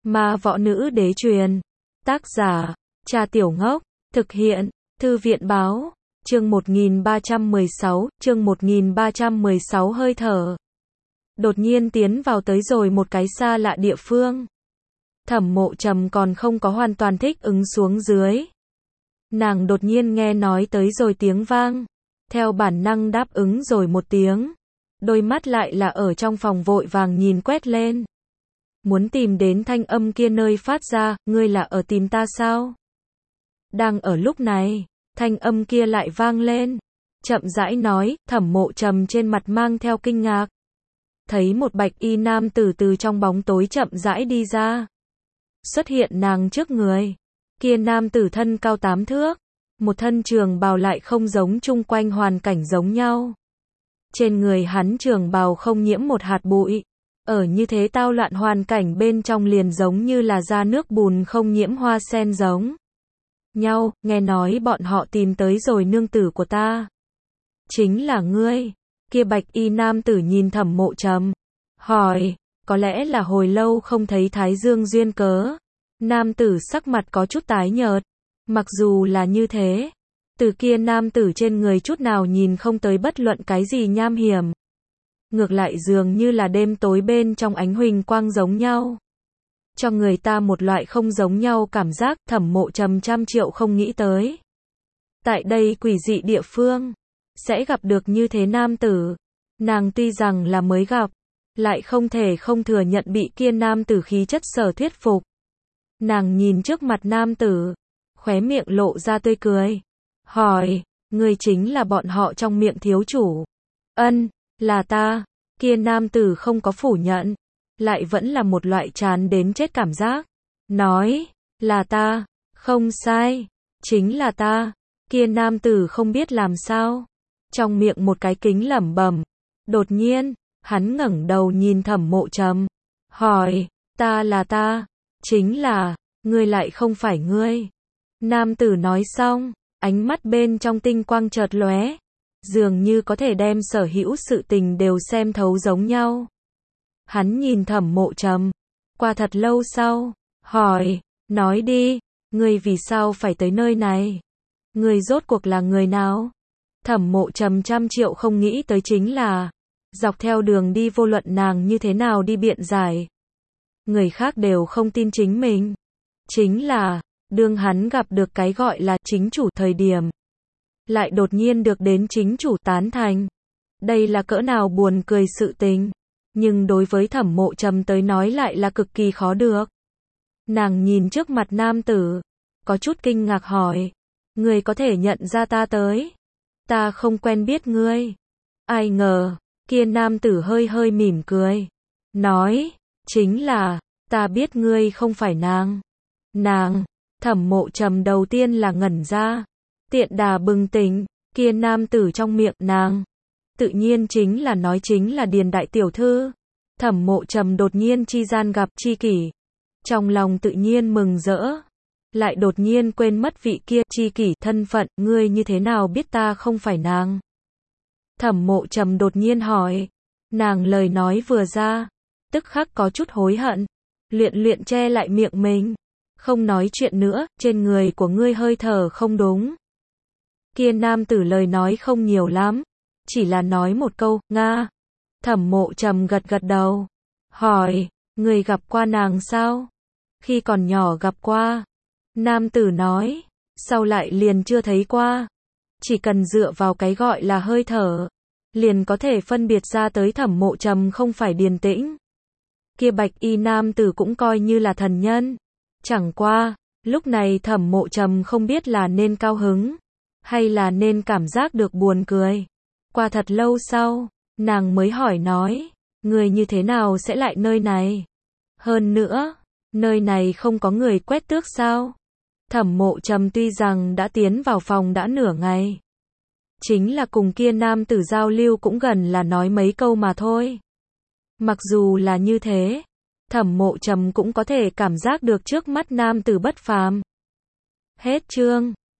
Ma võ nữ đế truyền. Tác giả, Cha Tiểu Ngốc. Thực hiện, Thư viện báo. Chương 1316 hơi thở. Đột nhiên tiến vào tới rồi một cái xa lạ địa phương. Thẩm Mộ Trầm còn không có hoàn toàn thích ứng xuống dưới. Nàng đột nhiên nghe nói tới rồi tiếng vang. Theo bản năng đáp ứng rồi một tiếng. Đôi mắt lại là ở trong phòng vội vàng nhìn quét lên. Muốn tìm đến thanh âm kia nơi phát ra, ngươi là ở tìm ta sao? Đang ở lúc này, thanh âm kia lại vang lên. Chậm rãi nói, Thẩm Mộ Trầm trên mặt mang theo kinh ngạc. Thấy một bạch y nam tử từ trong bóng tối chậm rãi đi ra. Xuất hiện nàng trước người. Kia nam tử thân cao 8 thước. Một thân trường bào lại không giống chung quanh hoàn cảnh giống nhau. Trên người hắn trường bào không nhiễm một hạt bụi. Ở như thế tao loạn hoàn cảnh bên trong liền giống như là ra nước bùn không nhiễm hoa sen giống nhau, nghe nói bọn họ tìm tới rồi nương tử của ta. Chính là ngươi. Kia bạch y nam tử nhìn Thẩm Mộ Trầm. Hỏi, có lẽ là hồi lâu không thấy Thái Dương duyên cớ. Nam tử sắc mặt có chút tái nhợt. Mặc dù là như thế, từ kia nam tử trên người chút nào nhìn không tới bất luận cái gì nham hiểm. Ngược lại dường như là đêm tối bên trong ánh huỳnh quang giống nhau. Cho người ta một loại không giống nhau cảm giác. Thẩm Mộ Trầm trăm triệu không nghĩ tới. Tại đây quỷ dị địa phương, sẽ gặp được như thế nam tử. Nàng tuy rằng là mới gặp, lại không thể không thừa nhận bị kia nam tử khí chất sở thuyết phục. Nàng nhìn trước mặt nam tử, khóe miệng lộ ra tươi cười. Hỏi, ngươi chính là bọn họ trong miệng thiếu chủ? Ân, là ta. Kia nam tử không có phủ nhận, lại vẫn là một loại chán đến chết cảm giác. Nói, là ta. Không sai, chính là ta. Kia nam tử không biết làm sao, trong miệng một cái kính lẩm bẩm. Đột nhiên, hắn ngẩng đầu nhìn Thẩm Mộ Trầm. Hỏi, ta là ta. Chính là, ngươi lại không phải ngươi. Nam tử nói xong, ánh mắt bên trong tinh quang chợt lóe. Dường như có thể đem sở hữu sự tình đều xem thấu giống nhau. Hắn nhìn Thẩm Mộ Trầm. Qua thật lâu sau, hỏi, nói đi, ngươi vì sao phải tới nơi này? Ngươi rốt cuộc là người nào? Thẩm Mộ Trầm trăm triệu không nghĩ tới chính là, dọc theo đường đi vô luận nàng như thế nào đi biện giải. Người khác đều không tin chính mình. Chính là, đương hắn gặp được cái gọi là chính chủ thời điểm, lại đột nhiên được đến chính chủ tán thành. Đây là cỡ nào buồn cười sự tình. Nhưng đối với Thẩm Mộ Trầm tới nói lại là cực kỳ khó được. Nàng nhìn trước mặt nam tử, có chút kinh ngạc hỏi. Ngươi có thể nhận ra ta tới? Ta không quen biết ngươi. Ai ngờ, kia nam tử hơi hơi mỉm cười. Nói, chính là, ta biết ngươi không phải nàng. Nàng, Thẩm Mộ Trầm đầu tiên là ngẩn ra. Tiện đà bừng tỉnh, kia nam tử trong miệng nàng. Tự nhiên chính là Điền đại tiểu thư. Thẩm Mộ Trầm đột nhiên chi gian gặp tri kỷ. Trong lòng tự nhiên mừng rỡ. Lại đột nhiên quên mất vị kia tri kỷ thân phận. Ngươi như thế nào biết ta không phải nàng? Thẩm Mộ Trầm đột nhiên hỏi. Nàng lời nói vừa ra, tức khắc có chút hối hận. Luyện che lại miệng mình. Không nói chuyện nữa, trên người của ngươi hơi thở không đúng. Kia nam tử lời nói không nhiều lắm, chỉ là nói một câu, Nga. Thẩm Mộ Trầm gật gật đầu. Hỏi, người gặp qua nàng sao? Khi còn nhỏ gặp qua. Nam tử nói, sau lại liền chưa thấy qua. Chỉ cần dựa vào cái gọi là hơi thở, liền có thể phân biệt ra tới Thẩm Mộ Trầm không phải điềm tĩnh. Kia bạch y nam tử cũng coi như là thần nhân. Chẳng qua, lúc này Thẩm Mộ Trầm không biết là nên cao hứng, hay là nên cảm giác được buồn cười. Qua thật lâu sau, nàng mới hỏi nói, người như thế nào sẽ lại nơi này? Hơn nữa, nơi này không có người quét tước sao? Thẩm Mộ Trầm tuy rằng đã tiến vào phòng đã nửa ngày, chính là cùng kia nam tử giao lưu cũng gần là nói mấy câu mà thôi. Mặc dù là như thế, Thẩm Mộ Trầm cũng có thể cảm giác được trước mắt nam tử bất phàm. Hết chương.